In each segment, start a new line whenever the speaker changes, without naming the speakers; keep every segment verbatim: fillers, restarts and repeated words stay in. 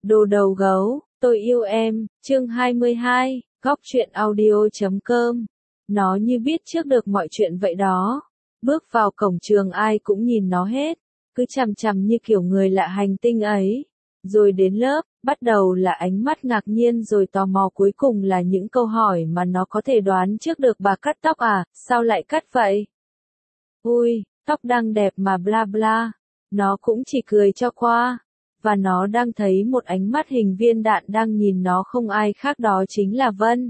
Đồ đầu gấu, tôi yêu em, chương hai mươi hai, góc truyện audio chấm com. Nó như biết trước được mọi chuyện vậy đó. Bước vào cổng trường ai cũng nhìn nó hết, cứ chằm chằm như kiểu người lạ hành tinh ấy. Rồi đến lớp, bắt đầu là ánh mắt ngạc nhiên rồi tò mò, cuối cùng là những câu hỏi mà nó có thể đoán trước được. Bà cắt tóc à, sao lại cắt vậy? Ui, tóc đang đẹp mà bla bla. Nó cũng chỉ cười cho qua. Và nó đang thấy một ánh mắt hình viên đạn đang nhìn nó, không ai khác đó chính là Vân.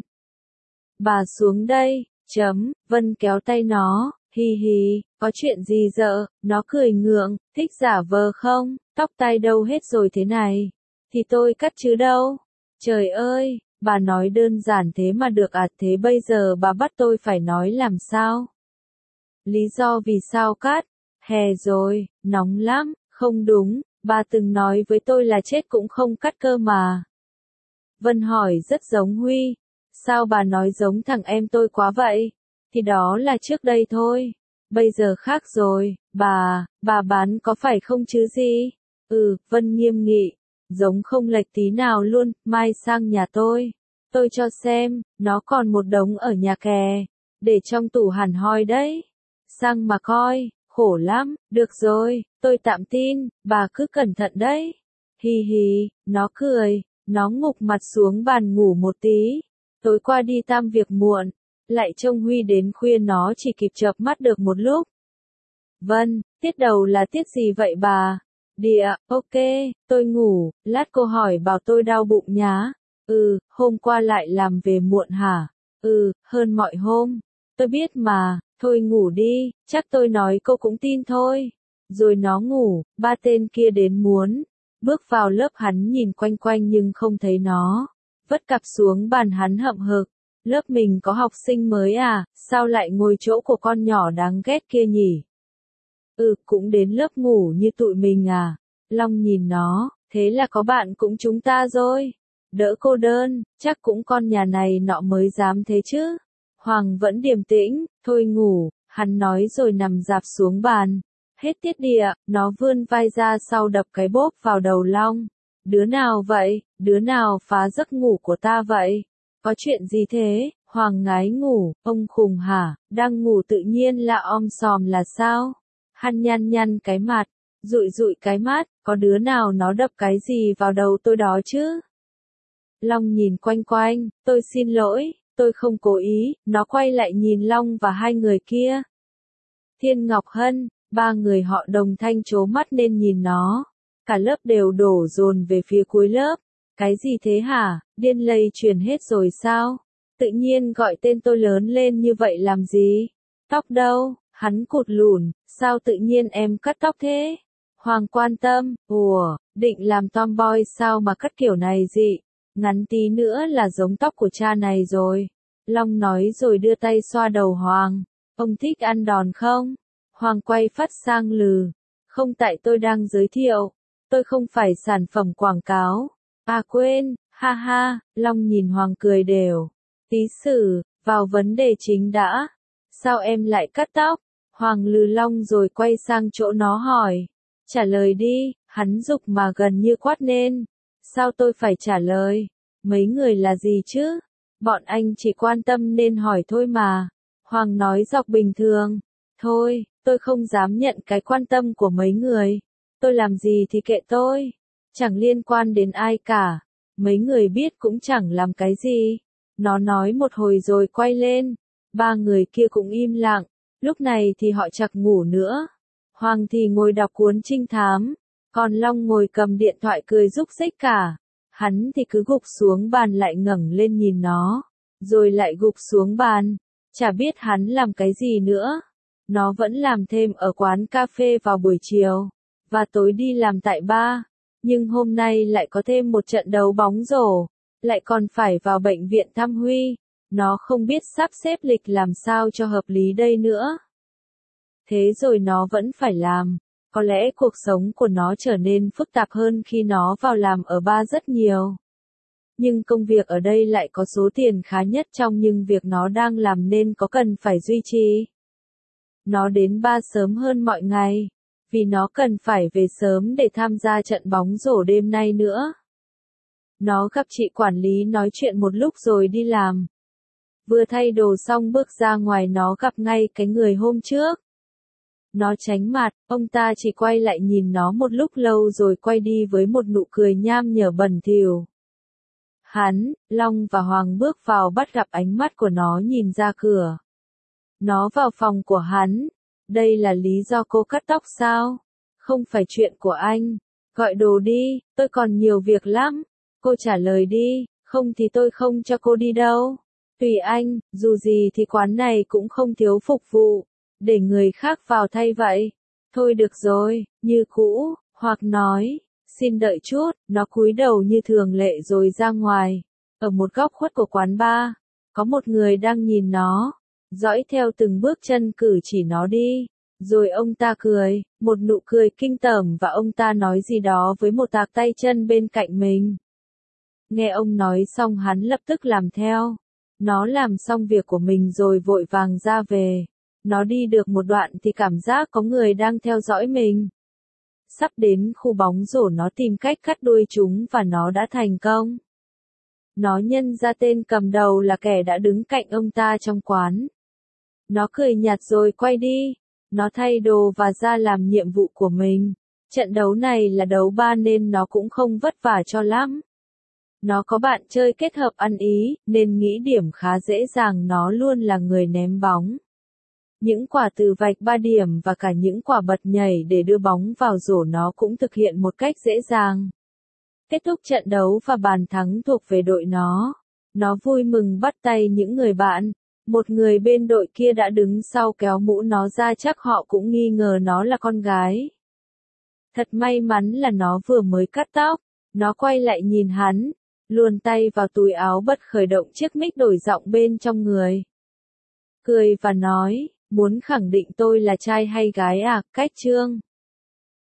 Bà xuống đây, chấm, Vân kéo tay nó, hi hi, có chuyện gì dợ, nó cười ngượng, thích giả vờ không, tóc tai đâu hết rồi thế này, thì tôi cắt chứ đâu, trời ơi, bà nói đơn giản thế mà được à, thế bây giờ bà bắt tôi phải nói làm sao? Lý do vì sao cắt, hè rồi, nóng lắm, không đúng. Bà từng nói với tôi là chết cũng không cắt cơ mà. Vân hỏi rất giống Huy. Sao bà nói giống thằng em tôi quá vậy? Thì đó là trước đây thôi. Bây giờ khác rồi, bà, bà bán có phải không chứ gì? Ừ, Vân nghiêm nghị. Giống không lệch tí nào luôn, mai sang nhà tôi. Tôi cho xem, nó còn một đống ở nhà kè. Để trong tủ hẳn hoi đấy. Sang mà coi. Khổ lắm, được rồi, tôi tạm tin, bà cứ cẩn thận đấy. Hi hi, nó cười, nó ngục mặt xuống bàn ngủ một tí. Tối qua đi tam việc muộn, lại trông Huy đến khuya, nó chỉ kịp chợp mắt được một lúc. Vân, tiết đầu là tiết gì vậy bà? Địa, ok, tôi ngủ, lát cô hỏi bảo tôi đau bụng nhá. Ừ, hôm qua lại làm về muộn hả? Ừ, hơn mọi hôm. Tôi biết mà. Thôi ngủ đi, chắc tôi nói cô cũng tin thôi. Rồi nó ngủ, ba tên kia đến muốn. Bước vào lớp hắn nhìn quanh quanh nhưng không thấy nó. Vất cặp xuống bàn hắn hậm hực. Lớp mình có học sinh mới à, sao lại ngồi chỗ của con nhỏ đáng ghét kia nhỉ? Ừ, cũng đến lớp ngủ như tụi mình à. Long nhìn nó, thế là có bạn cũng chúng ta rồi. Đỡ cô đơn, chắc cũng con nhà này nọ mới dám thế chứ. Hoàng vẫn điềm tĩnh, thôi ngủ, hắn nói rồi nằm rạp xuống bàn. Hết tiết địa, nó vươn vai ra sau đập cái bốp vào đầu Long. Đứa nào vậy, đứa nào phá giấc ngủ của ta vậy? Có chuyện gì thế? Hoàng ngái ngủ, ông khùng hả, đang ngủ tự nhiên là om sòm là sao? Hắn nhăn nhăn cái mặt, dụi dụi cái mắt, có đứa nào nó đập cái gì vào đầu tôi đó chứ? Long nhìn quanh quanh, tôi xin lỗi. Tôi không cố ý, nó quay lại nhìn Long và hai người kia. Thiên Ngọc Hân, ba người họ đồng thanh trố mắt nên nhìn nó. Cả lớp đều đổ dồn về phía cuối lớp. Cái gì thế hả, điên lây truyền hết rồi sao? Tự nhiên gọi tên tôi lớn lên như vậy làm gì? Tóc đâu? Hắn cụt lùn, sao tự nhiên em cắt tóc thế? Hoàng quan tâm, ủa, định làm tomboy sao mà cắt kiểu này dị? Ngắn tí nữa là giống tóc của cha này rồi. Long nói rồi đưa tay xoa đầu Hoàng. Ông thích ăn đòn không? Hoàng quay phát sang lừ. Không, tại tôi đang giới thiệu. Tôi không phải sản phẩm quảng cáo. À quên, ha ha, Long nhìn Hoàng cười đều. Tí sử, vào vấn đề chính đã. Sao em lại cắt tóc? Hoàng lừ Long rồi quay sang chỗ nó hỏi. Trả lời đi, hắn giục mà gần như quát nên. Sao tôi phải trả lời? Mấy người là gì chứ? Bọn anh chỉ quan tâm nên hỏi thôi mà. Hoàng nói dọc bình thường. Thôi, tôi không dám nhận cái quan tâm của mấy người. Tôi làm gì thì kệ tôi. Chẳng liên quan đến ai cả. Mấy người biết cũng chẳng làm cái gì. Nó nói một hồi rồi quay lên. Ba người kia cũng im lặng. Lúc này thì họ chạc ngủ nữa. Hoàng thì ngồi đọc cuốn trinh thám. Còn Long ngồi cầm điện thoại cười rúc rích cả. Hắn thì cứ gục xuống bàn lại ngẩng lên nhìn nó. Rồi lại gục xuống bàn. Chả biết hắn làm cái gì nữa. Nó vẫn làm thêm ở quán cà phê vào buổi chiều. Và tối đi làm tại bar. Nhưng hôm nay lại có thêm một trận đấu bóng rổ. Lại còn phải vào bệnh viện thăm Huy. Nó không biết sắp xếp lịch làm sao cho hợp lý đây nữa. Thế rồi nó vẫn phải làm. Có lẽ cuộc sống của nó trở nên phức tạp hơn khi nó vào làm ở bar rất nhiều. Nhưng công việc ở đây lại có số tiền khá nhất trong những việc nó đang làm nên có cần phải duy trì. Nó đến bar sớm hơn mọi ngày, vì nó cần phải về sớm để tham gia trận bóng rổ đêm nay nữa. Nó gặp chị quản lý nói chuyện một lúc rồi đi làm. Vừa thay đồ xong bước ra ngoài nó gặp ngay cái người hôm trước. Nó tránh mặt, ông ta chỉ quay lại nhìn nó một lúc lâu rồi quay đi với một nụ cười nham nhở bẩn thỉu. Hắn, Long và Hoàng bước vào bắt gặp ánh mắt của nó nhìn ra cửa. Nó vào phòng của hắn. Đây là lý do cô cắt tóc sao? Không phải chuyện của anh. Gọi đồ đi, tôi còn nhiều việc lắm. Cô trả lời đi, không thì tôi không cho cô đi đâu. Tùy anh, dù gì thì quán này cũng không thiếu phục vụ. Để người khác vào thay vậy. Thôi được rồi, như cũ, Hoặc nói, xin đợi chút, nó cúi đầu như thường lệ rồi ra ngoài. Ở một góc khuất của quán bar, có một người đang nhìn nó, dõi theo từng bước chân cử chỉ nó đi. Rồi ông ta cười, một nụ cười kinh tởm và ông ta nói gì đó với một tạc tay chân bên cạnh mình. Nghe ông nói xong hắn lập tức làm theo. Nó làm xong việc của mình rồi vội vàng ra về. Nó đi được một đoạn thì cảm giác có người đang theo dõi mình. Sắp đến khu bóng rổ nó tìm cách cắt đuôi chúng và nó đã thành công. Nó nhận ra tên cầm đầu là kẻ đã đứng cạnh ông ta trong quán. Nó cười nhạt rồi quay đi. Nó thay đồ và ra làm nhiệm vụ của mình. Trận đấu này là đấu ba nên nó cũng không vất vả cho lắm. Nó có bạn chơi kết hợp ăn ý, nên nghĩ điểm khá dễ dàng nó luôn là người ném bóng. Những quả từ vạch ba điểm và cả những quả bật nhảy để đưa bóng vào rổ nó cũng thực hiện một cách dễ dàng. Kết thúc trận đấu và bàn thắng thuộc về đội nó. Nó vui mừng bắt tay những người bạn. Một người bên đội kia đã đứng sau kéo mũ nó ra chắc họ cũng nghi ngờ nó là con gái. Thật may mắn là nó vừa mới cắt tóc. Nó quay lại nhìn hắn, luồn tay vào túi áo bật khởi động chiếc mic đổi giọng bên trong người. Cười và nói, muốn khẳng định tôi là trai hay gái à, Cách Trương.